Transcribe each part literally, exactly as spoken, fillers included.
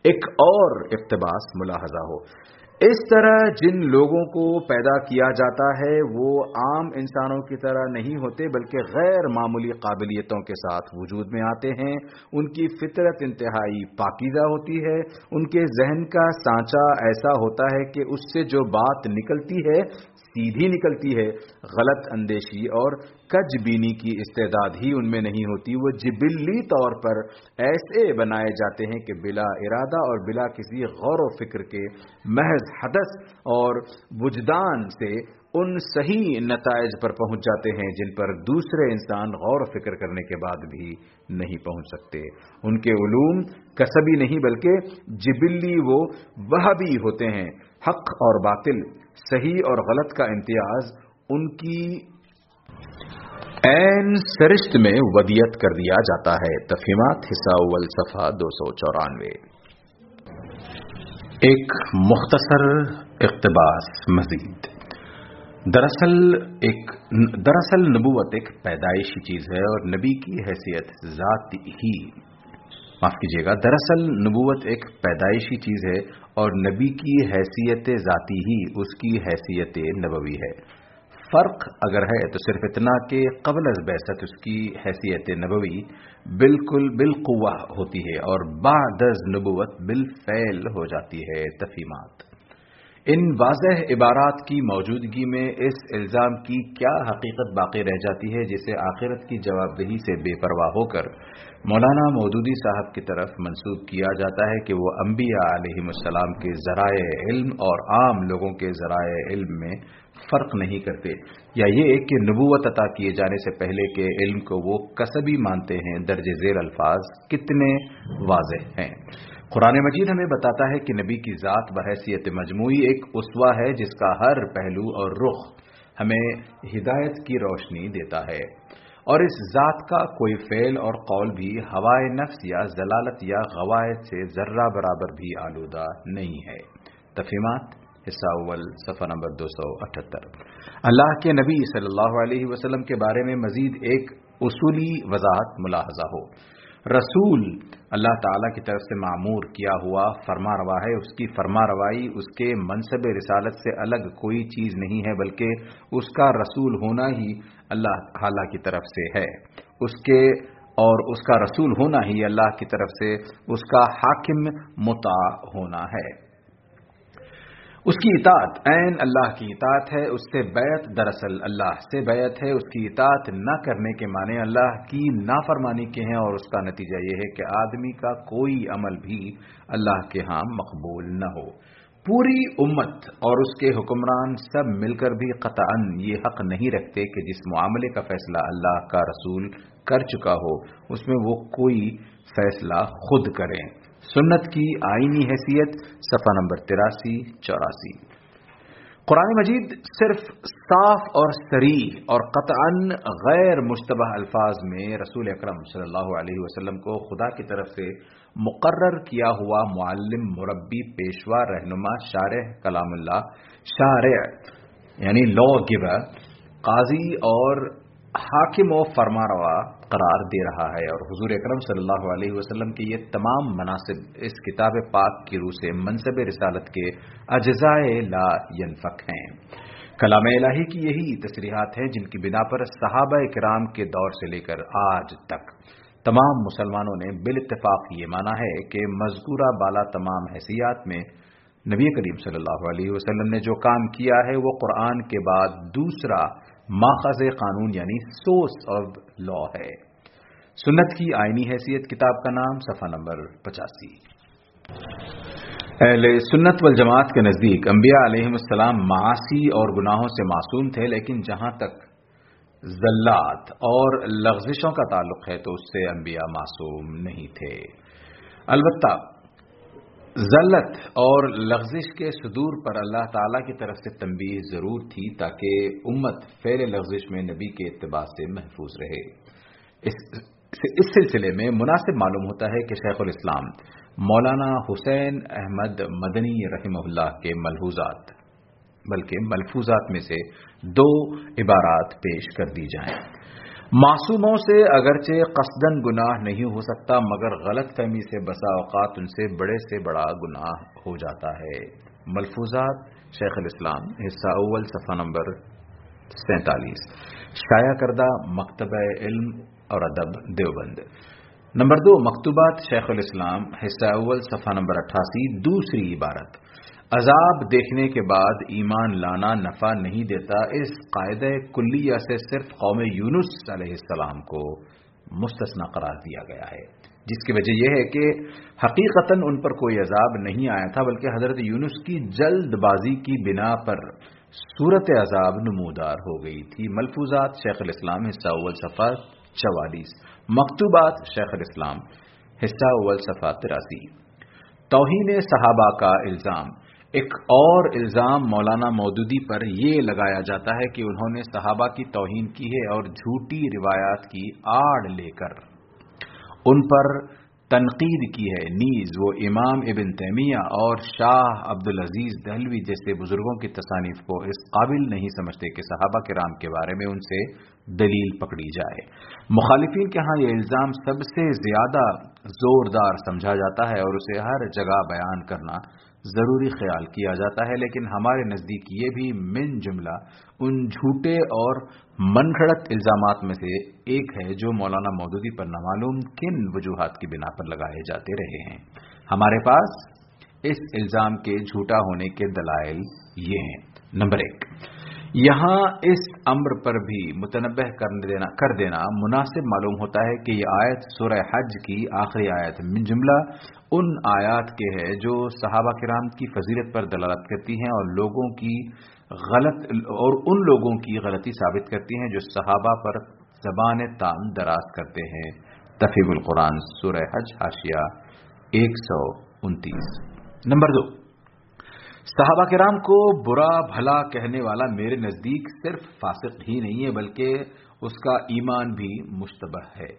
ایک اور اقتباس ملاحظہ ہو۔ اس طرح جن لوگوں کو پیدا کیا جاتا ہے وہ عام انسانوں کی طرح نہیں ہوتے بلکہ غیر معمولی قابلیتوں کے ساتھ وجود میں آتے ہیں۔ ان کی فطرت انتہائی پاکیزہ ہوتی ہے، ان کے ذہن کا سانچہ ایسا ہوتا ہے کہ اس سے جو بات نکلتی ہے سیدھی نکلتی ہے، غلط اندیشی اور کج بینی کی استعداد ہی ان میں نہیں ہوتی۔ وہ جبلی طور پر ایسے بنائے جاتے ہیں کہ بلا ارادہ اور بلا کسی غور و فکر کے محض حدث اور وجدان سے ان صحیح نتائج پر پہنچ جاتے ہیں جن پر دوسرے انسان غور و فکر کرنے کے بعد بھی نہیں پہنچ سکتے۔ ان کے علوم کسبی نہیں بلکہ جبلی وہ وہبی ہوتے ہیں۔ حق اور باطل، صحیح اور غلط کا امتیاز ان کی عین سرشت میں ودیت کر دیا جاتا ہے۔ تفہیمات حصہ اول صفحہ دو سو چورانوے۔ ایک مختصر اقتباس مزید۔ دراصل ایک دراصل نبوت ایک پیدائشی چیز ہے اور نبی کی حیثیت ذاتی ہی معاف کیجیے گا دراصل نبوت ایک پیدائشی چیز ہے اور نبی کی حیثیت ذاتی ہی اس کی حیثیت نبوی ہے۔ فرق اگر ہے تو صرف اتنا کہ قبل از بعثت اس کی حیثیت نبوی بالکل بالقوہ ہوتی ہے اور بعد از نبوت بالفعل ہو جاتی ہے۔ تفہیمات۔ ان واضح عبارات کی موجودگی میں اس الزام کی کیا حقیقت باقی رہ جاتی ہے جسے آخرت کی جواب دہی سے بے پرواہ ہو کر مولانا مودودی صاحب کی طرف منسوب کیا جاتا ہے کہ وہ انبیاء علیہ السلام کے ذرائع علم اور عام لوگوں کے ذرائع علم میں فرق نہیں کرتے، یا یہ ایک کہ نبوت عطا کیے جانے سے پہلے کے علم کو وہ کسبی مانتے ہیں۔ درج ذیل الفاظ کتنے واضح ہیں۔ قرآن مجید ہمیں بتاتا ہے کہ نبی کی ذات بحیثیت مجموعی ایک اسوہ ہے جس کا ہر پہلو اور رخ ہمیں ہدایت کی روشنی دیتا ہے، اور اس ذات کا کوئی فعل اور قول بھی ہوائے نفس یا ضلالت یا غوائط سے ذرہ برابر بھی آلودہ نہیں ہے۔ تفہیمات حصہ اول صفحہ نمبر دو سو اٹھہتر۔ اللہ کے نبی صلی اللہ علیہ وسلم کے بارے میں مزید ایک اصولی وضاحت ملاحظہ ہو۔ رسول اللہ تعالیٰ کی طرف سے معمور کیا ہوا فرما روا ہے۔ اس کی فرما روائی اس کے منصب رسالت سے الگ کوئی چیز نہیں ہے بلکہ اس کا رسول ہونا ہی اللہ تعالیٰ کی طرف سے ہے، اس کے اور اس کا رسول ہونا ہی اللہ کی طرف سے اس کا حاکم مطاع ہونا ہے۔ اس کی اطاعت عین اللہ کی اطاعت ہے۔ اس سے بیعت دراصل اللہ سے بیعت ہے۔ اس کی اطاعت نہ کرنے کے معنی اللہ کی نافرمانی کے ہیں، اور اس کا نتیجہ یہ ہے کہ آدمی کا کوئی عمل بھی اللہ کے ہاں مقبول نہ ہو۔ پوری امت اور اس کے حکمران سب مل کر بھی قطعاً یہ حق نہیں رکھتے کہ جس معاملے کا فیصلہ اللہ کا رسول کر چکا ہو اس میں وہ کوئی فیصلہ خود کریں۔ سنت کی آئینی حیثیت صفحہ نمبر تراسی چوراسی۔ قرآن مجید صرف صاف اور صریح اور قطعاً غیر مشتبہ الفاظ میں رسول اکرم صلی اللہ علیہ وسلم کو خدا کی طرف سے مقرر کیا ہوا معلم، مربی، پیشوا، رہنما، شارح کلام اللہ، شارع یعنی لا گیور، قاضی اور حاکم و فرما روا قرار دے رہا ہے، اور حضور اکرم صلی اللہ علیہ وسلم کے یہ تمام مناصب اس کتاب پاک کی روح سے منصب رسالت کے اجزائے لا ینفک ہیں۔ کلام الہی کی یہی تصریحات ہیں جن کی بنا پر صحابہ کرام کے دور سے لے کر آج تک تمام مسلمانوں نے بالاتفاق یہ مانا ہے کہ مذکورہ بالا تمام حیثیات میں نبی کریم صلی اللہ علیہ وسلم نے جو کام کیا ہے وہ قرآن کے بعد دوسرا ماخذ قانون یعنی سورس آف لا ہے۔ سنت کی آئینی حیثیت کتاب کا نام صفحہ نمبر پچاسی۔ اہل سنت والجماعت کے نزدیک انبیاء علیہم السلام معاصی اور گناہوں سے معصوم تھے، لیکن جہاں تک زلات اور لغزشوں کا تعلق ہے تو اس سے انبیاء معصوم نہیں تھے۔ البتہ ذلت اور لغزش کے صدور پر اللہ تعالیٰ کی طرف سے تنبیہ ضرور تھی تاکہ امت فعل لغزش میں نبی کے اتباع سے محفوظ رہے۔ اس اس سلسلے میں مناسب معلوم ہوتا ہے کہ شیخ الاسلام مولانا حسین احمد مدنی رحمہ اللہ کے ملحوظات بلکہ ملفوظات میں سے دو عبارات پیش کر دی جائیں۔ معصوموں سے اگرچہ قصدن گناہ نہیں ہو سکتا مگر غلط فہمی سے بسا اوقات ان سے بڑے سے بڑا گناہ ہو جاتا ہے۔ ملفوظات شیخ الاسلام حصہ اول صفحہ نمبر سینتالیس، شائع کردہ مکتبہ علم اور ادب دیوبند۔ نمبر دو، مکتوبات شیخ الاسلام حصہ اول صفحہ نمبر اٹھاسی، دوسری عبارت، عذاب دیکھنے کے بعد ایمان لانا نفع نہیں دیتا، اس قاعدہ کلیہ سے صرف قوم یونس علیہ السلام کو مستثنا قرار دیا گیا ہے، جس کی وجہ یہ ہے کہ حقیقتاً ان پر کوئی عذاب نہیں آیا تھا بلکہ حضرت یونس کی جلد بازی کی بنا پر صورت عذاب نمودار ہو گئی تھی۔ ملفوظات شیخ الاسلام حصہ اول صفحہ چوالیس، مکتوبات شیخ الاسلام حصہ اول صفحہ تراسی۔ توہین صحابہ کا الزام۔ ایک اور الزام مولانا مودودی پر یہ لگایا جاتا ہے کہ انہوں نے صحابہ کی توہین کی ہے اور جھوٹی روایات کی آڑ لے کر ان پر تنقید کی ہے، نیز وہ امام ابن تیمیہ اور شاہ عبدالعزیز دہلوی جیسے بزرگوں کی تصانیف کو اس قابل نہیں سمجھتے کہ صحابہ کرام کے بارے میں ان سے دلیل پکڑی جائے۔ مخالفین کے ہاں یہ الزام سب سے زیادہ زوردار سمجھا جاتا ہے اور اسے ہر جگہ بیان کرنا ضروری خیال کیا جاتا ہے، لیکن ہمارے نزدیک یہ بھی من جملہ ان جھوٹے اور من گھڑت الزامات میں سے ایک ہے جو مولانا مودودی پر نامعلوم کن وجوہات کی بنا پر لگائے جاتے رہے ہیں۔ ہمارے پاس اس الزام کے جھوٹا ہونے کے دلائل یہ ہیں۔ نمبر ایک، یہاں اس امر پر بھی متنبہ کر دینا کر دینا مناسب معلوم ہوتا ہے کہ یہ آیت سورہ حج کی آخری آیت من جملہ ان آیات کے ہے جو صحابہ کرام کی فضیلت پر دلالت کرتی ہیں اور لوگوں کی غلط اور ان لوگوں کی غلطی ثابت کرتی ہیں جو صحابہ پر زبان تام دراز کرتے ہیں۔ تفہیم القرآن سورہ حج حاشیہ ایک سو انتیس۔ نمبر دو، صحابہ کرام کو برا بھلا کہنے والا میرے نزدیک صرف فاسق ہی نہیں ہے بلکہ اس کا ایمان بھی مشتبہ ہے۔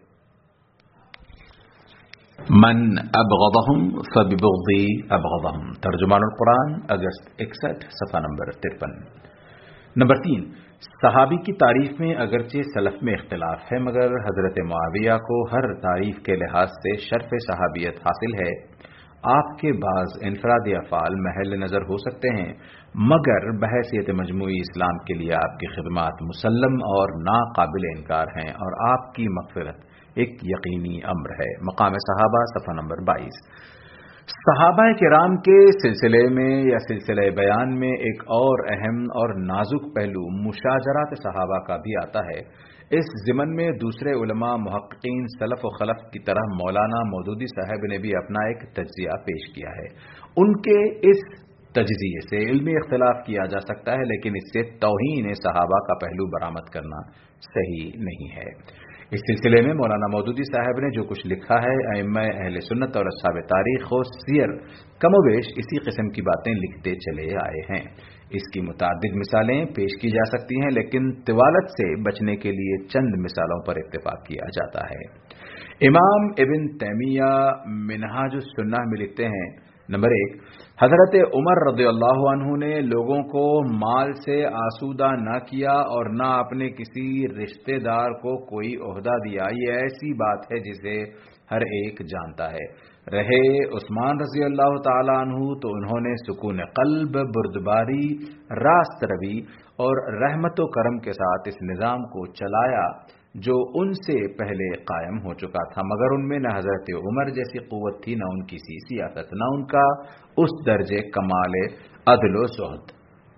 من ابغضهم فببغضی ابغضهم، ترجمان القرآن اگست اکسٹھ صفحہ نمبر ترپن۔ نمبر تین، صحابی کی تعریف میں اگرچہ سلف میں اختلاف ہے مگر حضرت معاویہ کو ہر تعریف کے لحاظ سے شرف صحابیت حاصل ہے۔ آپ کے بعض انفرادی افعال محل نظر ہو سکتے ہیں مگر بحیثیت مجموعی اسلام کے لیے آپ کی خدمات مسلم اور ناقابل انکار ہیں اور آپ کی مغفرت ایک یقینی امر ہے۔ مقام صحابہ صفحہ نمبر بائیس۔ صحابہ کرام کے سلسلے میں یا سلسلہ بیان میں ایک اور اہم اور نازک پہلو مشاجرات صحابہ کا بھی آتا ہے۔ اس ضمن میں دوسرے علماء محققین سلف و خلف کی طرح مولانا مودودی صاحب نے بھی اپنا ایک تجزیہ پیش کیا ہے۔ ان کے اس تجزیے سے علمی اختلاف کیا جا سکتا ہے لیکن اس سے توہین صحابہ کا پہلو برآمد کرنا صحیح نہیں ہے۔ اس سلسلے میں مولانا مودودی صاحب نے جو کچھ لکھا ہے، ائمہ اہل سنت اور اصحاب تاریخ و سیر کم و بیش اسی قسم کی باتیں لکھتے چلے آئے ہیں۔ اس کی متعدد مثالیں پیش کی جا سکتی ہیں لیکن طوالت سے بچنے کے لیے چند مثالوں پر اتفاق کیا جاتا ہے۔ امام ابن تیمیہ منہاج السنہ میں لکھتے ہیں، نمبر ایک، حضرت عمر رضی اللہ عنہ نے لوگوں کو مال سے آسودہ نہ کیا اور نہ اپنے کسی رشتہ دار کو کوئی عہدہ دیا، یہ ایسی بات ہے جسے ہر ایک جانتا ہے۔ رہے عثمان رضی اللہ تعالی عنہ تو انہوں نے سکون قلب، بردباری، راست روی اور رحمت و کرم کے ساتھ اس نظام کو چلایا جو ان سے پہلے قائم ہو چکا تھا، مگر ان میں نہ حضرت عمر جیسی قوت تھی، نہ ان کی سی سیاست، نہ ان کا اس درجے کمال عدل و زہد۔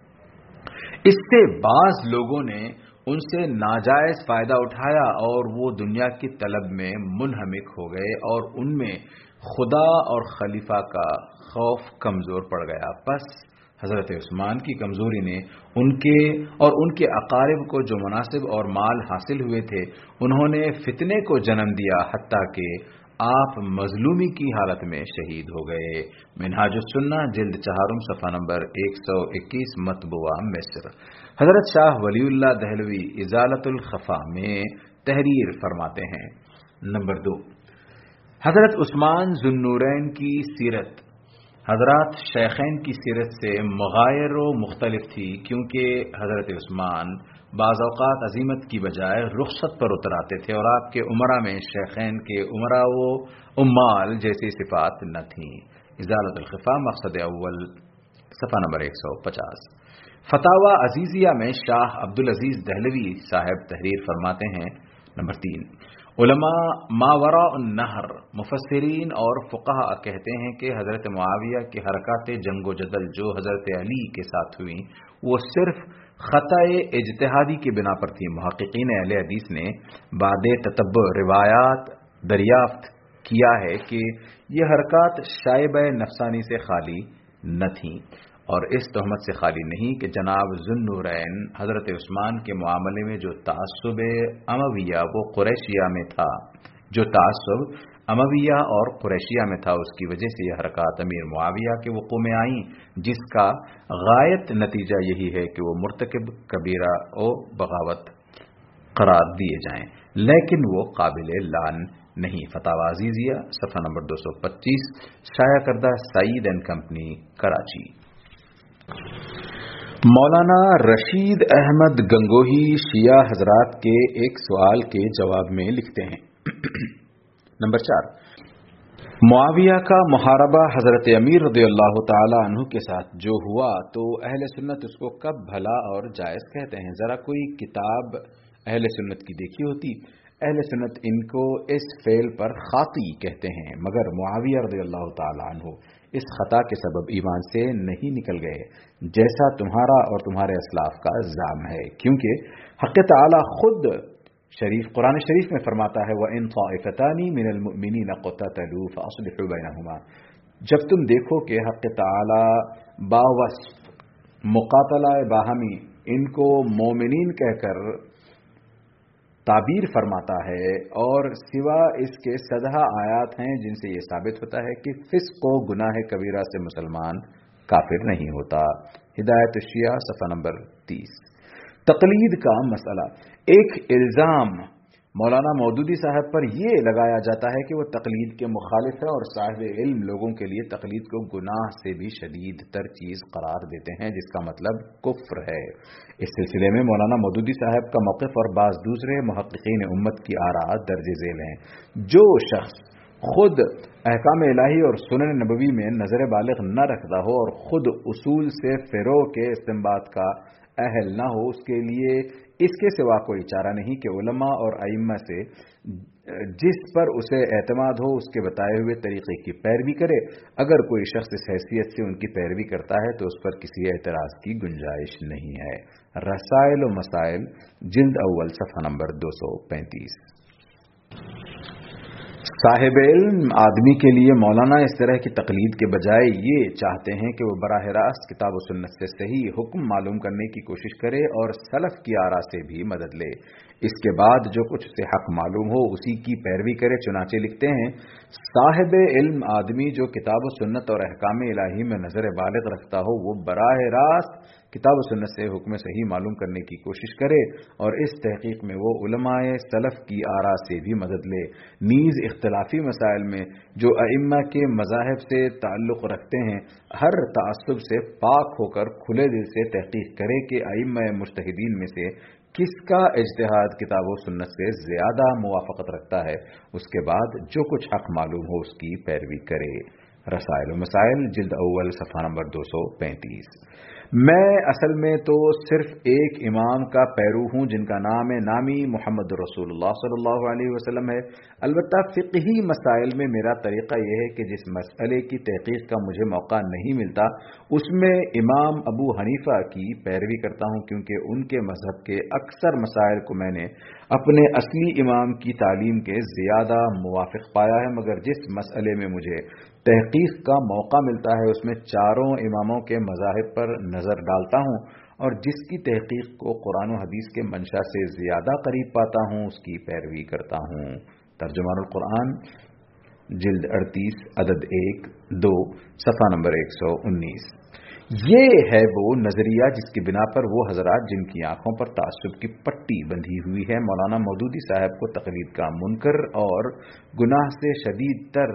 اس سے بعض لوگوں نے ان سے ناجائز فائدہ اٹھایا اور وہ دنیا کی طلب میں منہمک ہو گئے اور ان میں خدا اور خلیفہ کا خوف کمزور پڑ گیا۔ پس حضرت عثمان کی کمزوری نے ان کے اور ان کے اقارب کو جو مناصب اور مال حاصل ہوئے تھے انہوں نے فتنے کو جنم دیا، حتیٰ کہ آپ مظلومی کی حالت میں شہید ہو گئے۔ منہاج السنہ جلد چہارم صفحہ نمبر ایک سو اکیس، مطبوعہ مصر۔ حضرت شاہ ولی اللہ دہلوی ازالت الخفا میں تحریر فرماتے ہیں، نمبر دو، حضرت عثمان ذو النورین کی سیرت حضرات شیخین کی سیرت سے مغایر و مختلف تھی، کیونکہ حضرت عثمان بعض اوقات عزیمت کی بجائے رخصت پر اتر آتے تھے، اور آپ کے عمرہ میں شیخین کے عمرہ و عمال جیسی صفات نہ تھیں۔ ازالۃ الخفا مقصد اول، صفحہ نمبر ایک سو پچاس۔ فتاوی عزیزیہ میں شاہ عبدالعزیز دہلوی صاحب تحریر فرماتے ہیں، نمبر تین، علماء ماوراء النہر مفسرین اور فقہا کہتے ہیں کہ حضرت معاویہ کی حرکات جنگ و جدل جو حضرت علی کے ساتھ ہوئیں وہ صرف خطأ اجتہادی کی بنا پر تھی۔ محققین اہل حدیث نے بعد تتبع روایات دریافت کیا ہے کہ یہ حرکات شائبہ نفسانی سے خالی نہ تھیں، اور اس تہمت سے خالی نہیں کہ جناب ذوالنورین حضرت عثمان کے معاملے میں جو تعصب امویہ وہ قریشیہ میں تھا جو تعصب امویہ اور قریشیہ میں تھا اس کی وجہ سے یہ حرکات امیر معاویہ کے وقوع میں آئیں، جس کا غایت نتیجہ یہی ہے کہ وہ مرتکب کبیرہ و بغاوت قرار دیے جائیں، لیکن وہ قابل لعن نہیں۔ فتاوی عزیزیہ صفحہ نمبر دو سو پچیس، شائع کردہ سعید اینڈ کمپنی، کراچی۔ مولانا رشید احمد گنگوہی شیعہ حضرات کے ایک سوال کے جواب میں لکھتے ہیں، نمبر چار، معاویہ کا محاربہ حضرت امیر رضی اللہ تعالی عنہ کے ساتھ جو ہوا تو اہل سنت اس کو کب بھلا اور جائز کہتے ہیں؟ ذرا کوئی کتاب اہل سنت کی دیکھی ہوتی۔ اہل سنت ان کو اس فعل پر خاطی کہتے ہیں، مگر معاویہ رضی اللہ تعالی عنہ اس خطا کے سبب ایمان سے نہیں نکل گئے، جیسا تمہارا اور تمہارے اسلاف کا الزام ہے، کیونکہ حق تعالی خود شریف قرآن شریف میں فرماتا ہے وَإِن طَائِفَتَانِ مِنَ الْمُؤْمِنِينَ اقْتَتَلُوا فَأَصْلِحُوا بَيْنَهُمَا، جب تم دیکھو کہ حق تعالی باوصف مقاتلہ باہمی ان کو مومنین کہہ کر تعبیر فرماتا ہے، اور سوا اس کے صدہ آیات ہیں جن سے یہ ثابت ہوتا ہے کہ فسق و گناہ کبیرہ سے مسلمان کافر نہیں ہوتا۔ ہدایت الشیعہ صفحہ نمبر تیس۔ تقلید کا مسئلہ، ایک الزام مولانا مودودی صاحب پر یہ لگایا جاتا ہے کہ وہ تقلید کے مخالف ہے اور صاحب علم لوگوں کے لیے تقلید کو گناہ سے بھی شدید تر چیز قرار دیتے ہیں، جس کا مطلب کفر ہے۔ اس سلسلے میں مولانا مودودی صاحب کا موقف اور بعض دوسرے محققین امت کی آراء درج ذیل ہیں۔ جو شخص خود احکام الہی اور سنن نبوی میں نظر بالغ نہ رکھتا ہو اور خود اصول سے فروغ کے استنباط کا اہل نہ ہو، اس کے لیے اس کے سوا کوئی چارہ نہیں کہ علماء اور ائمہ سے جس پر اسے اعتماد ہو اس کے بتائے ہوئے طریقے کی پیروی کرے۔ اگر کوئی شخص اس حیثیت سے ان کی پیروی کرتا ہے تو اس پر کسی اعتراض کی گنجائش نہیں ہے۔ رسائل و مسائل جلد اول صفحہ نمبر دو سو پینتیس۔ صاحب علم آدمی کے لیے مولانا اس طرح کی تقلید کے بجائے یہ چاہتے ہیں کہ وہ براہ راست کتاب و سنت سے صحیح حکم معلوم کرنے کی کوشش کرے اور سلف کی آراء سے بھی مدد لے، اس کے بعد جو کچھ اسے حق معلوم ہو اسی کی پیروی کرے۔ چنانچہ لکھتے ہیں صاحب علم آدمی جو کتاب و سنت اور احکام الہی میں نظر بالغ رکھتا ہو وہ براہ راست کتاب و سنت سے حکم صحیح معلوم کرنے کی کوشش کرے اور اس تحقیق میں وہ علماء سلف کی آراء سے بھی مدد لے۔ نیز اختلافی مسائل میں جو ائمہ کے مذاہب سے تعلق رکھتے ہیں ہر تعصب سے پاک ہو کر کھلے دل سے تحقیق کرے کہ ائمہ مجتہدین میں سے کس کا اجتہاد کتاب و سنت سے زیادہ موافقت رکھتا ہے، اس کے بعد جو کچھ حق معلوم ہو اس کی پیروی کرے۔ رسائل و مسائل جلد اول صفحہ نمبر دو سو پینتیس۔ میں اصل میں تو صرف ایک امام کا پیرو ہوں جن کا نام نامی محمد رسول اللہ صلی اللہ علیہ وسلم ہے۔ البتہ فقہی مسائل میں میرا طریقہ یہ ہے کہ جس مسئلے کی تحقیق کا مجھے موقع نہیں ملتا اس میں امام ابو حنیفہ کی پیروی کرتا ہوں، کیونکہ ان کے مذہب کے اکثر مسائل کو میں نے اپنے اصلی امام کی تعلیم کے زیادہ موافق پایا ہے، مگر جس مسئلے میں مجھے تحقیق کا موقع ملتا ہے اس میں چاروں اماموں کے مذاہب پر نظر ڈالتا ہوں اور جس کی تحقیق کو قرآن و حدیث کے منشا سے زیادہ قریب پاتا ہوں اس کی پیروی کرتا ہوں۔ ترجمان القرآن جلد اڑتیس عدد ایک دو صفحہ نمبر ایک سو انیس۔ یہ ہے وہ نظریہ جس کی بنا پر وہ حضرات جن کی آنکھوں پر تعصب کی پٹی بندھی ہوئی ہے مولانا مودودی صاحب کو تقلید کا منکر اور گناہ سے شدید تر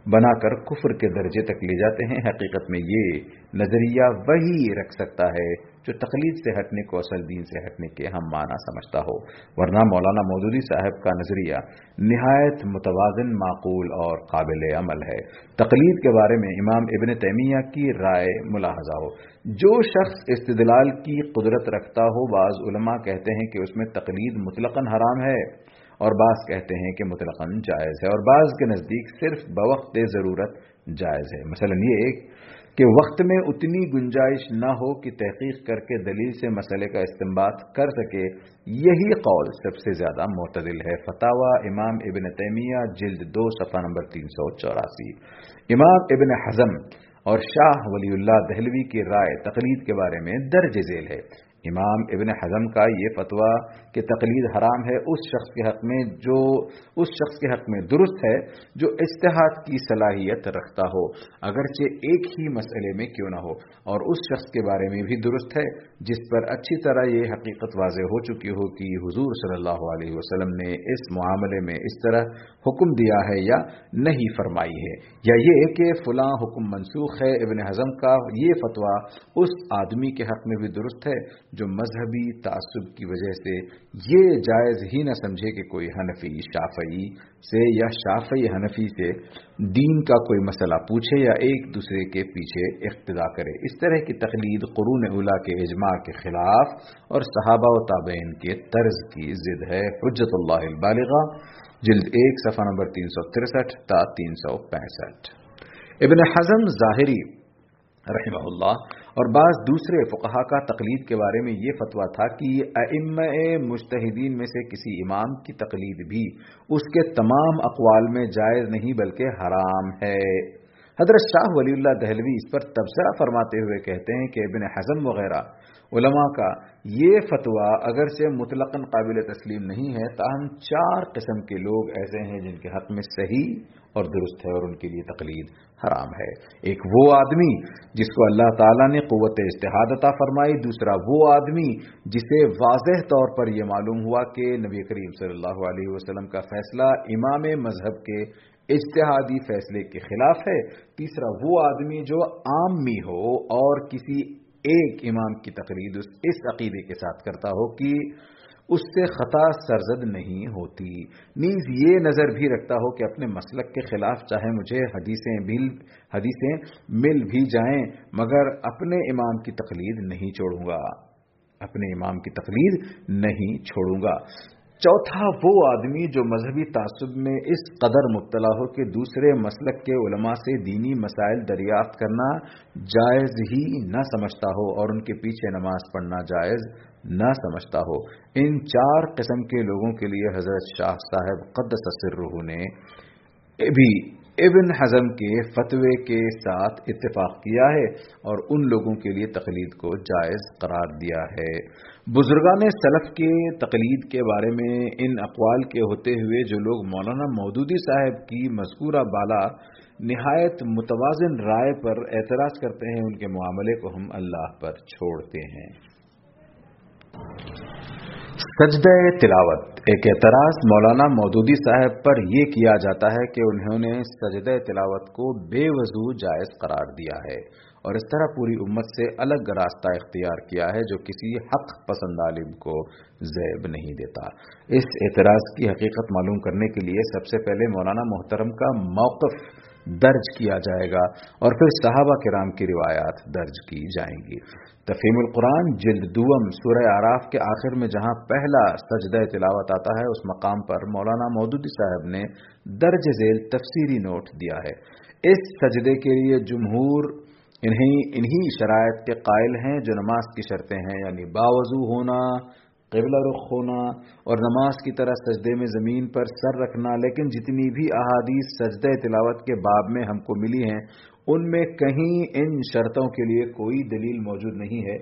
بنا کر کفر کے درجے تک لے جاتے ہیں۔ حقیقت میں یہ نظریہ وہی رکھ سکتا ہے جو تقلید سے ہٹنے کو اصل دین سے ہٹنے کے ہم معنی سمجھتا ہو، ورنہ مولانا مودودی صاحب کا نظریہ نہایت متوازن، معقول اور قابل عمل ہے۔ تقلید کے بارے میں امام ابن تیمیہ کی رائے ملاحظہ ہو۔ جو شخص استدلال کی قدرت رکھتا ہو، بعض علماء کہتے ہیں کہ اس میں تقلید مطلقاً حرام ہے اور بعض کہتے ہیں کہ مطلقاً جائز ہے، اور بعض کے نزدیک صرف بوقت ضرورت جائز ہے۔ مثلا یہ کہ وقت میں اتنی گنجائش نہ ہو کہ تحقیق کر کے دلیل سے مسئلے کا استنباط کر سکے، یہی قول سب سے زیادہ معتدل ہے۔ فتاوی امام ابن تیمیہ جلد دو صفحہ نمبر تین سو چوراسی۔ امام ابن حزم اور شاہ ولی اللہ دہلوی کی رائے تقلید کے بارے میں درج ذیل ہے۔ امام ابن حزم کا یہ فتویٰ کہ تقلید حرام ہے اس شخص کے حق میں جو اس شخص کے حق میں درست ہے جو اجتہاد کی صلاحیت رکھتا ہو، اگرچہ ایک ہی مسئلے میں کیوں نہ ہو، اور اس شخص کے بارے میں بھی درست ہے جس پر اچھی طرح یہ حقیقت واضح ہو چکی ہو کہ حضور صلی اللہ علیہ وسلم نے اس معاملے میں اس طرح حکم دیا ہے یا نہیں فرمائی ہے، یا یہ کہ فلاں حکم منسوخ ہے۔ ابن حزم کا یہ فتویٰ اس آدمی کے حق میں بھی درست ہے جو مذہبی تعصب کی وجہ سے یہ جائز ہی نہ سمجھے کہ کوئی حنفی شافعی سے یا شافعی حنفی سے دین کا کوئی مسئلہ پوچھے یا ایک دوسرے کے پیچھے اقتدا کرے۔ اس طرح کی تقلید قرون اولیٰ کے اجماع کے خلاف اور صحابہ و تابعین کے طرز کی ضد ہے۔ حجت اللہ البالغہ جلد ایک صفحہ نمبر تین سو ترسٹھ تا تین سو پینسٹھ۔ ابن حزم ظاہری رحمہ اللہ اور بعض دوسرے فقہا کا تقلید کے بارے میں یہ فتویٰ تھا کہ ائمہ مجتہدین میں سے کسی امام کی تقلید بھی اس کے تمام اقوال میں جائز نہیں بلکہ حرام ہے۔ حضرت شاہ ولی اللہ دہلوی اس پر تبصرہ فرماتے ہوئے کہتے ہیں کہ ابن حزم وغیرہ علماء کا یہ فتویٰ اگرچہ مطلقاً قابل تسلیم نہیں ہے، تاہم چار قسم کے لوگ ایسے ہیں جن کے حق میں صحیح اور درست ہے اور ان کے لیے تقلید حرام ہے۔ ایک وہ آدمی جس کو اللہ تعالیٰ نے قوت اجتہاد عطا فرمائی، دوسرا وہ آدمی جسے واضح طور پر یہ معلوم ہوا کہ نبی کریم صلی اللہ علیہ وسلم کا فیصلہ امام مذہب کے اجتہادی فیصلے کے خلاف ہے، تیسرا وہ آدمی جو عامی ہو اور کسی ایک امام کی تقلید اس عقیدے کے ساتھ کرتا ہو کہ اس سے خطا سرزد نہیں ہوتی، نیز یہ نظر بھی رکھتا ہو کہ اپنے مسلک کے خلاف چاہے مجھے حدیثیں بھی حدیثیں مل بھی جائیں مگر اپنے امام کی تقلید نہیں چھوڑوں گا اپنے امام کی تقلید نہیں چھوڑوں گا۔ چوتھا وہ آدمی جو مذہبی تعصب میں اس قدر مبتلا ہو کہ دوسرے مسلک کے علماء سے دینی مسائل دریافت کرنا جائز ہی نہ سمجھتا ہو اور ان کے پیچھے نماز پڑھنا جائز نہ سمجھتا ہو۔ ان چار قسم کے لوگوں کے لیے حضرت شاہ صاحب قدس سرہ نے بھی ابن حزم کے فتوے کے ساتھ اتفاق کیا ہے اور ان لوگوں کے لیے تقلید کو جائز قرار دیا ہے۔ بزرگان سلف کے تقلید کے بارے میں ان اقوال کے ہوتے ہوئے جو لوگ مولانا مودودی صاحب کی مذکورہ بالا نہایت متوازن رائے پر اعتراض کرتے ہیں، ان کے معاملے کو ہم اللہ پر چھوڑتے ہیں۔ سجدہ تلاوت۔ ایک اعتراض مولانا مودودی صاحب پر یہ کیا جاتا ہے کہ انہوں نے سجدہ تلاوت کو بے وضو جائز قرار دیا ہے اور اس طرح پوری امت سے الگ راستہ اختیار کیا ہے جو کسی حق پسند عالم کو زیب نہیں دیتا۔ اس اعتراض کی حقیقت معلوم کرنے کے لیے سب سے پہلے مولانا محترم کا موقف درج کیا جائے گا اور پھر صحابہ کرام کی روایات درج کی جائیں گی۔ تفہیم القرآن جلد دوم سورہ اعراف کے آخر میں جہاں پہلا سجدہ تلاوت آتا ہے، اس مقام پر مولانا مودودی صاحب نے درج ذیل تفسیری نوٹ دیا ہے۔ اس سجدے کے لیے جمہور انہی انہی شرائط کے قائل ہیں جو نماز کی شرطیں ہیں، یعنی باوضو ہونا، قبلہ رخ ہونا اور نماز کی طرح سجدے میں زمین پر سر رکھنا۔ لیکن جتنی بھی احادیث سجدہ تلاوت کے باب میں ہم کو ملی ہیں ان میں کہیں ان شرطوں کے لیے کوئی دلیل موجود نہیں ہے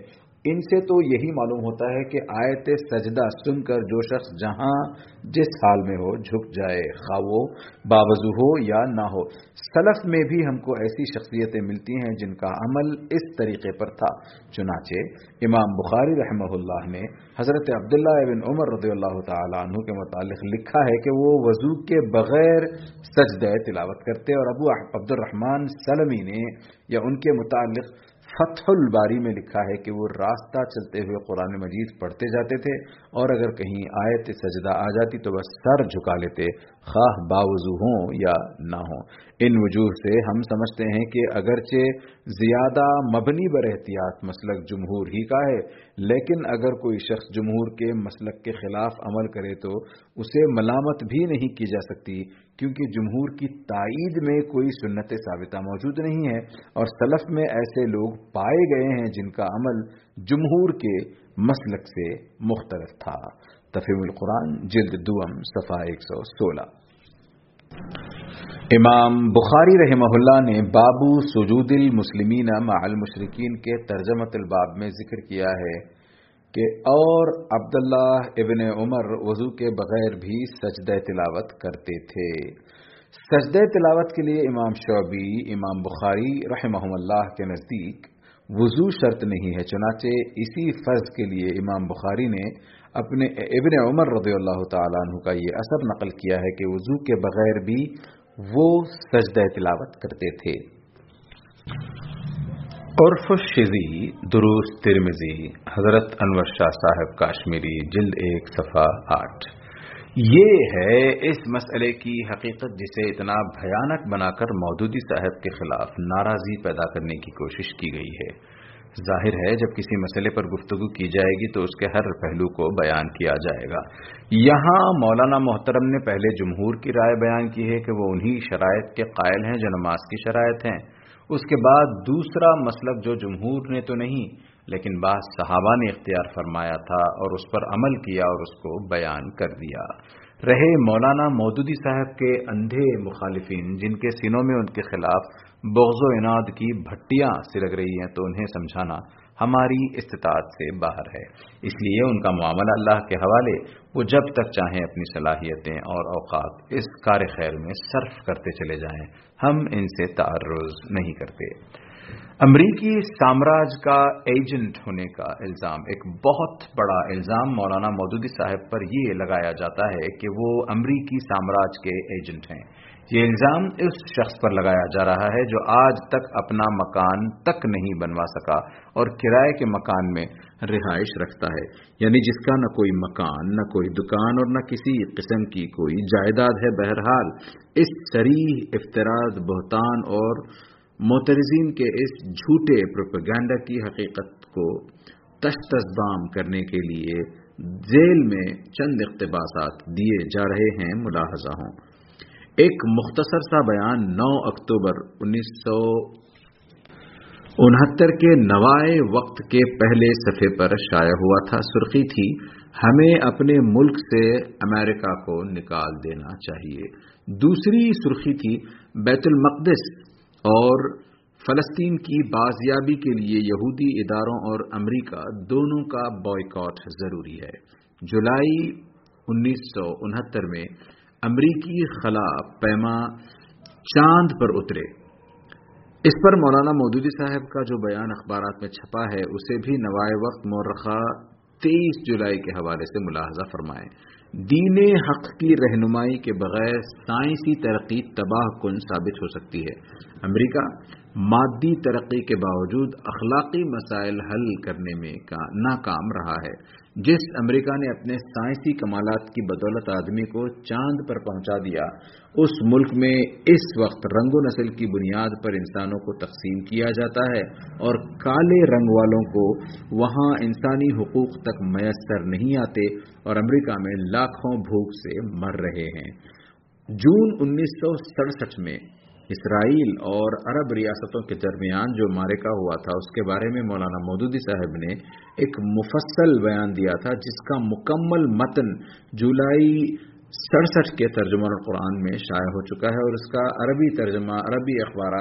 ان سے تو یہی معلوم ہوتا ہے کہ آیت سجدہ سن کر جو شخص جہاں جس حال میں ہو جھک جائے، خواہ وہ باوضو ہو یا نہ ہو۔ سلف میں بھی ہم کو ایسی شخصیتیں ملتی ہیں جن کا عمل اس طریقے پر تھا۔ چنانچہ امام بخاری رحمہ اللہ نے حضرت عبداللہ ابن عمر رضی اللہ تعالیٰ عنہ کے متعلق لکھا ہے کہ وہ وضو کے بغیر سجدہ تلاوت کرتے، اور ابو عبد الرحمن سلمی نے یا ان کے متعلق فتح الباری میں لکھا ہے کہ وہ راستہ چلتے ہوئے قرآن مجید پڑھتے جاتے تھے، اور اگر کہیں آیت سجدہ آ جاتی تو بس سر جھکا لیتے، خواہ باوضو ہوں یا نہ ہوں۔ ان وجوہ سے ہم سمجھتے ہیں کہ اگرچہ زیادہ مبنی بر احتیاط مسلک جمہور ہی کا ہے، لیکن اگر کوئی شخص جمہور کے مسلک کے خلاف عمل کرے تو اسے ملامت بھی نہیں کی جا سکتی، کیونکہ جمہور کی تائید میں کوئی سنت ثابتہ موجود نہیں ہے، اور سلف میں ایسے لوگ پائے گئے ہیں جن کا عمل جمہور کے مسلک سے مختلف تھا۔ تفہیم القرآن جلد دوم صفحہ ایک سو سولہ۔ امام بخاری رحمہ اللہ نے بابو سجود المسلمین مع المشرکین کے ترجمۃ الباب میں ذکر کیا ہے کہ اور عبداللہ ابن عمر وضو کے بغیر بھی سجدہ تلاوت کرتے تھے۔ سجدہ تلاوت کے لیے امام شعبی، امام بخاری رحمہ اللہ کے نزدیک وضو شرط نہیں ہے، چنانچہ اسی فرض کے لیے امام بخاری نے اپنے ابن عمر رضی اللہ تعالیٰ عنہ کا یہ اثر نقل کیا ہے کہ وضو کے بغیر بھی وہ سجدہ تلاوت کرتے تھے۔ عرف الشذی دروس ترمذی، حضرت انور شاہ صاحب کاشمیری، جلد ایک صفحہ آٹھ۔ یہ ہے اس مسئلے کی حقیقت جسے اتنا بھیانک بنا کر مودودی صاحب کے خلاف ناراضی پیدا کرنے کی کوشش کی گئی ہے۔ ظاہر ہے جب کسی مسئلے پر گفتگو کی جائے گی تو اس کے ہر پہلو کو بیان کیا جائے گا۔ یہاں مولانا محترم نے پہلے جمہور کی رائے بیان کی ہے کہ وہ انہی شرائط کے قائل ہیں جو نماز کی شرائط ہیں۔ اس کے بعد دوسرا مسلک جو جمہور نے تو نہیں لیکن بعض صحابہ نے اختیار فرمایا تھا اور اس پر عمل کیا اور اس کو بیان کر دیا۔ رہے مولانا مودودی صاحب کے اندھے مخالفین جن کے سینوں میں ان کے خلاف بغض و عناد کی بھٹیاں سلگ رہی ہیں، تو انہیں سمجھانا ہماری استطاعت سے باہر ہے، اس لیے ان کا معاملہ اللہ کے حوالے، وہ جب تک چاہیں اپنی صلاحیتیں اور اوقات اس کار خیر میں صرف کرتے چلے جائیں، ہم ان سے تعرض نہیں کرتے۔ امریکی سامراج کا ایجنٹ ہونے کا الزام، ایک بہت بڑا الزام مولانا مودودی صاحب پر یہ لگایا جاتا ہے کہ وہ امریکی سامراج کے ایجنٹ ہیں۔ یہ الزام اس شخص پر لگایا جا رہا ہے جو آج تک اپنا مکان تک نہیں بنوا سکا اور کرائے کے مکان میں رہائش رکھتا ہے، یعنی جس کا نہ کوئی مکان، نہ کوئی دکان اور نہ کسی قسم کی کوئی جائیداد ہے۔ بہرحال اس صریح افتراض، بہتان اور معترضین کے اس جھوٹے پروپیگنڈا کی حقیقت کو تشتزبام کرنے کے لیے ذیل میں چند اقتباسات دیے جا رہے ہیں، ملاحظہ ہوں۔ ایک مختصر سا بیان نو اکتوبر انیس سو انہتر کے نوائے وقت کے پہلے صفحے پر شائع ہوا تھا۔ سرخی تھی، ہمیں اپنے ملک سے امریکہ کو نکال دینا چاہیے۔ دوسری سرخی تھی، بیت المقدس اور فلسطین کی بازیابی کے لیے یہودی اداروں اور امریکہ دونوں کا بائیکاٹ ضروری ہے۔ جولائی انیس سو انہتر میں امریکی خلا پیما چاند پر اترے۔ اس پر مولانا مودودی صاحب کا جو بیان اخبارات میں چھپا ہے اسے بھی نوائے وقت مورخہ تیئیس جولائی کے حوالے سے ملاحظہ فرمائیں۔ دین حق کی رہنمائی کے بغیر سائنسی ترقی تباہ کن ثابت ہو سکتی ہے۔ امریکہ مادی ترقی کے باوجود اخلاقی مسائل حل کرنے میں ناکام رہا ہے۔ جس امریکہ نے اپنے سائنسی کمالات کی بدولت آدمی کو چاند پر پہنچا دیا، اس ملک میں اس وقت رنگ و نسل کی بنیاد پر انسانوں کو تقسیم کیا جاتا ہے اور کالے رنگ والوں کو وہاں انسانی حقوق تک میسر نہیں آتے اور امریکہ میں لاکھوں بھوک سے مر رہے ہیں۔ جون انیس سو سڑسٹھ میں اسرائیل اور عرب ریاستوں کے درمیان جو معرکہ ہوا تھا اس کے بارے میں مولانا مودودی صاحب نے ایک مفصل بیان دیا تھا، جس کا مکمل متن جولائی سڑسٹھ کے ترجمان القرآن میں شائع ہو چکا ہے اور اس کا عربی ترجمہ عربی اخبارات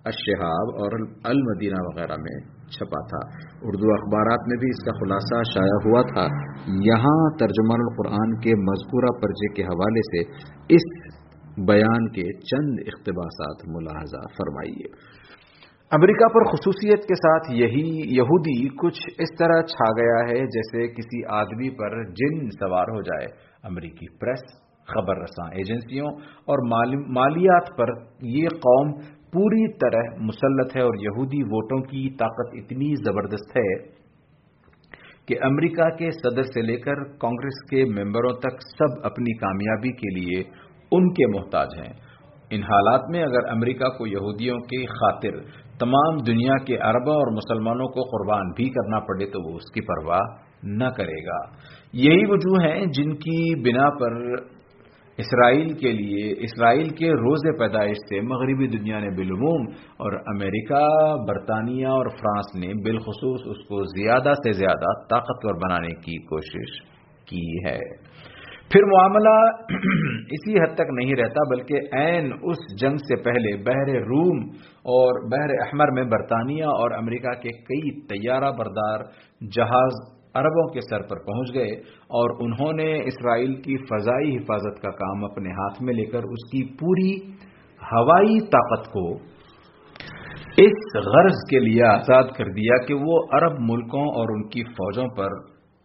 الشہاب اور المدینہ وغیرہ میں چھپا تھا۔ اردو اخبارات میں بھی اس کا خلاصہ شائع ہوا تھا۔ یہاں ترجمان القرآن کے مذکورہ پرچے کے حوالے سے اس بیان کے چند اقتباسات ملاحظہ فرمائیے۔ امریکہ پر خصوصیت کے ساتھ یہی یہودی کچھ اس طرح چھا گیا ہے جیسے کسی آدمی پر جن سوار ہو جائے۔ امریکی پریس، خبر رساں ایجنسیوں اور مالیات پر یہ قوم پوری طرح مسلط ہے، اور یہودی ووٹوں کی طاقت اتنی زبردست ہے کہ امریکہ کے صدر سے لے کر کانگریس کے ممبروں تک سب اپنی کامیابی کے لیے ان کے محتاج ہیں۔ ان حالات میں اگر امریکہ کو یہودیوں کی خاطر تمام دنیا کے عربوں اور مسلمانوں کو قربان بھی کرنا پڑے تو وہ اس کی پرواہ نہ کرے گا۔ یہی وجوہ ہیں جن کی بنا پر اسرائیل کے لیے اسرائیل کے روز پیدائش سے مغربی دنیا نے بالعموم اور امریکہ، برطانیہ اور فرانس نے بالخصوص اس کو زیادہ سے زیادہ طاقتور بنانے کی کوشش کی ہے۔ پھر معاملہ اسی حد تک نہیں رہتا بلکہ عین اس جنگ سے پہلے بحر روم اور بحر احمر میں برطانیہ اور امریکہ کے کئی طیارہ بردار جہاز عربوں کے سر پر پہنچ گئے، اور انہوں نے اسرائیل کی فضائی حفاظت کا کام اپنے ہاتھ میں لے کر اس کی پوری ہوائی طاقت کو اس غرض کے لیے آزاد کر دیا کہ وہ عرب ملکوں اور ان کی فوجوں پر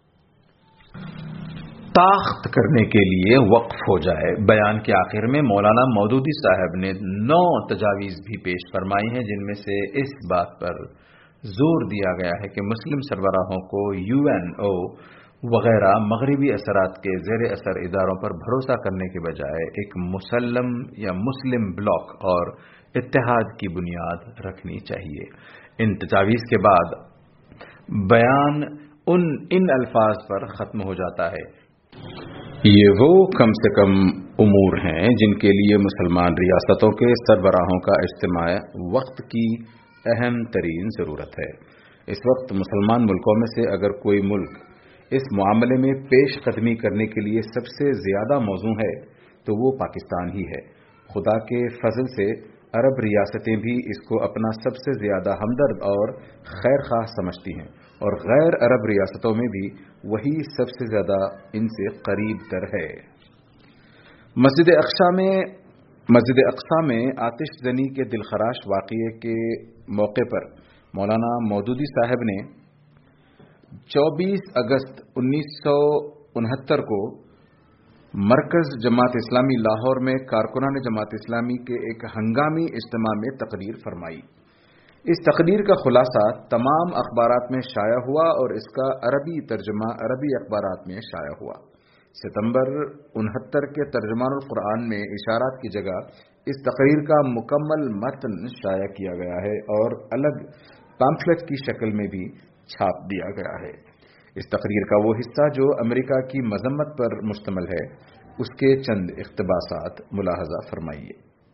طاقت کرنے کے لیے وقف ہو جائے۔ بیان کے آخر میں مولانا مودودی صاحب نے نو تجاویز بھی پیش فرمائی ہیں، جن میں سے اس بات پر زور دیا گیا ہے کہ مسلم سربراہوں کو یو این او وغیرہ مغربی اثرات کے زیر اثر اداروں پر بھروسہ کرنے کے بجائے ایک مسلم یا مسلم بلاک اور اتحاد کی بنیاد رکھنی چاہیے۔ ان تجاویز کے بعد بیان ان ان الفاظ پر ختم ہو جاتا ہے: یہ وہ کم سے کم امور ہیں جن کے لیے مسلمان ریاستوں کے سربراہوں کا اجتماع وقت کی اہم ترین ضرورت ہے۔ اس وقت مسلمان ملکوں میں سے اگر کوئی ملک اس معاملے میں پیش قدمی کرنے کے لیے سب سے زیادہ موزوں ہے تو وہ پاکستان ہی ہے۔ خدا کے فضل سے عرب ریاستیں بھی اس کو اپنا سب سے زیادہ ہمدرد اور خیر خواہ سمجھتی ہیں، اور غیر عرب ریاستوں میں بھی وہی سب سے زیادہ ان سے قریب تر ہے۔ مسجد اقصی میں مسجد اقصی میں آتش زنی کے دلخراش واقعے کے موقع پر مولانا مودودی صاحب نے چوبیس اگست انیس سو انہتر کو مرکز جماعت اسلامی لاہور میں کارکنان جماعت اسلامی کے ایک ہنگامی اجتماع میں تقریر فرمائی۔ اس تقریر کا خلاصہ تمام اخبارات میں شائع ہوا اور اس کا عربی ترجمہ عربی اخبارات میں شائع ہوا۔ ستمبر انہتر کے ترجمان القرآن میں اشارات کی جگہ اس تقریر کا مکمل متن شائع کیا گیا ہے اور الگ پامفلٹ کی شکل میں بھی چھاپ دیا گیا ہے۔ اس تقریر کا وہ حصہ جو امریکہ کی مذمت پر مشتمل ہے، اس کے چند اقتباسات ملاحظہ فرمائیے۔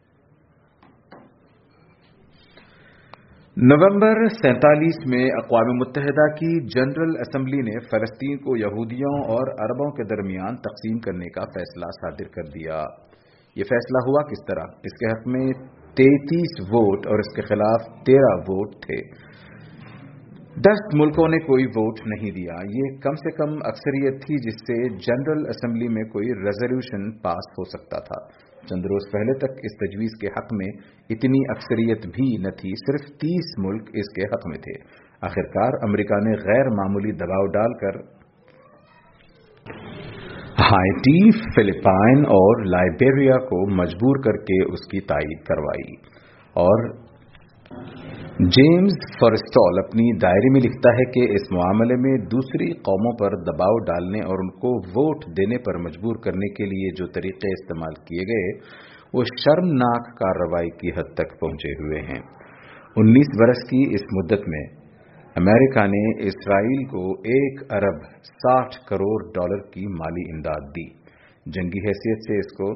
نومبر سینتالیس میں اقوام متحدہ کی جنرل اسمبلی نے فلسطین کو یہودیوں اور عربوں کے درمیان تقسیم کرنے کا فیصلہ صادر کر دیا۔ یہ فیصلہ ہوا کس طرح؟ اس کے حق میں تینتیس ووٹ اور اس کے خلاف تیرہ ووٹ تھے۔ دس ملکوں نے کوئی ووٹ نہیں دیا۔ یہ کم سے کم اکثریت تھی جس سے جنرل اسمبلی میں کوئی ریزولوشن پاس ہو سکتا تھا۔ چند روز پہلے تک اس تجویز کے حق میں اتنی اکثریت بھی نہ تھی، صرف تیس ملک اس کے حق میں تھے۔ آخرکار امریکہ نے غیر معمولی دباؤ ڈال کر ہائٹی، فلپائن اور لائبیریا کو مجبور کر کے اس کی تائید کروائی۔ اور جیمز فورسٹال اپنی ڈائری میں لکھتا ہے کہ اس معاملے میں دوسری قوموں پر دباؤ ڈالنے اور ان کو ووٹ دینے پر مجبور کرنے کے لیے جو طریقے استعمال کیے گئے وہ شرمناک کارروائی کی حد تک پہنچے ہوئے ہیں۔ انیس برس کی اس مدت میں امریکہ نے اسرائیل کو ایک ارب ساٹھ کروڑ ڈالر کی مالی امداد دی۔ جنگی حیثیت سے اس کو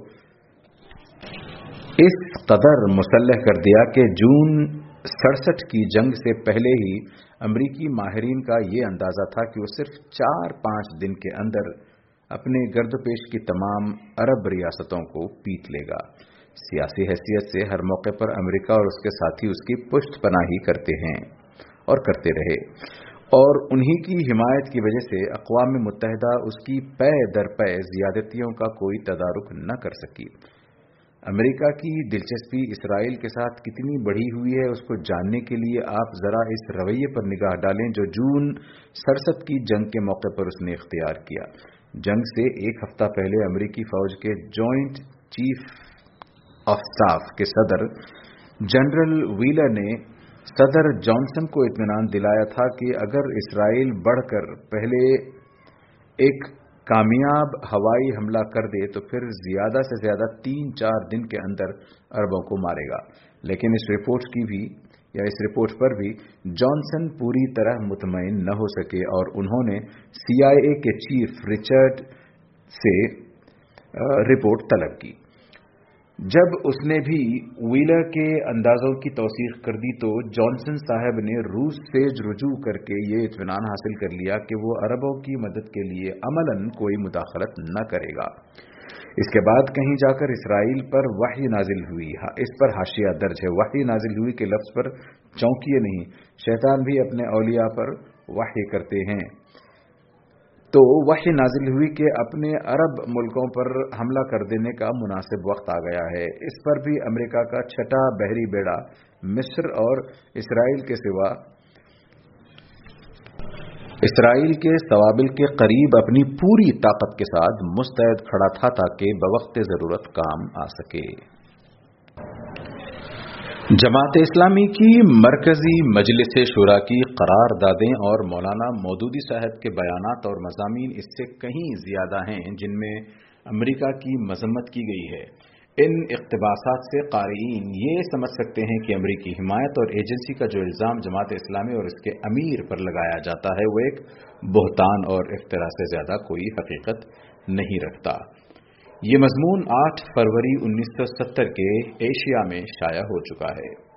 اس قدر مسلح کر دیا کہ جون سڑسٹھ کی جنگ سے پہلے ہی امریکی ماہرین کا یہ اندازہ تھا کہ وہ صرف چار پانچ دن کے اندر اپنے گرد پیش کی تمام عرب ریاستوں کو پیٹ لے گا۔ सियासी हैसियत से हर मौके पर अमेरिका और उसके साथी उसकी पुष्ट पनाही करते हैं और करते रहे, और उन्हीं की हिमायत की वजह से अक़वाम मुत्तहिदा उसकी पै दर पै ज़ियादतियों का कोई तदारुक न कर सकी। अमेरिका की दिलचस्पी इसराइल के साथ कितनी बढ़ी हुई है उसको जानने के लिए आप जरा इस रवैये पर निगाह डालें जो जून सड़सठ की जंग के मौके पर उसने इख्तियार किया। जंग से एक हफ्ता पहले अमेरिकी फौज के जॉइंट चीफ ऑफ स्टाफ के सदर जनरल व्हीलर ने सदर जॉनसन को इत्मीनान दिलाया था कि अगर इसराइल बढ़कर पहले एक कामयाब हवाई हमला कर दे तो फिर ज्यादा से ज्यादा तीन चार दिन के अंदर अरबों को मारेगा। लेकिन इस रिपोर्ट की भी या इस रिपोर्ट पर भी जॉनसन पूरी तरह मुतमईन न हो सके और उन्होंने सीआईए के चीफ रिचर्ड से रिपोर्ट तलब की। जब उसने भी व्हीलर के अंदाजों की तौसीक कर दी तो जॉनसन साहब ने रूस से रुजू करके ये इत्मीनान हासिल कर लिया कि वो अरबों की मदद के लिए अमलन कोई मुदाखलत न करेगा। इसके बाद कहीं जाकर इसराइल पर वही नाजिल हुई। इस पर हाशिया दर्ज है, वही नाजिल हुई के लफ्ज पर चौंकिए नहीं, शैतान भी अपने औलिया पर वही करते हैं। तो वही नाजिल हुई कि अपने अरब मुल्कों पर हमला कर देने का मुनासिब वक्त आ गया है। इस पर भी अमेरिका का छठा बहरी बेड़ा मिस्र और इसराइल के सिवा इसराइल के सवाबिल के करीब अपनी पूरी ताकत के साथ मुस्तैद खड़ा था ताकि बवक्त ज़रूरत काम आ सके। जमात इस्लामी की मरकजी मजलिस शुरा की करारदादें और मौलाना मौदूदी साहब के बयानात और मज़ामीन इससे कहीं ज्यादा हैं जिनमें अमेरिका की मजम्मत की गई है। इन इक़्तिबासात से क़ारीन ये समझ सकते हैं कि अमेरिकी हिमायत और एजेंसी का जो इल्ज़ाम जमात इस्लामी और इसके अमीर पर लगाया जाता है वो एक बुहतान और इफ्तिरा से ज्यादा कोई हकीकत नहीं रखता। ये मज़मून आठ फरवरी उन्नीस सौ सत्तर के एशिया में शाया हो चुका है।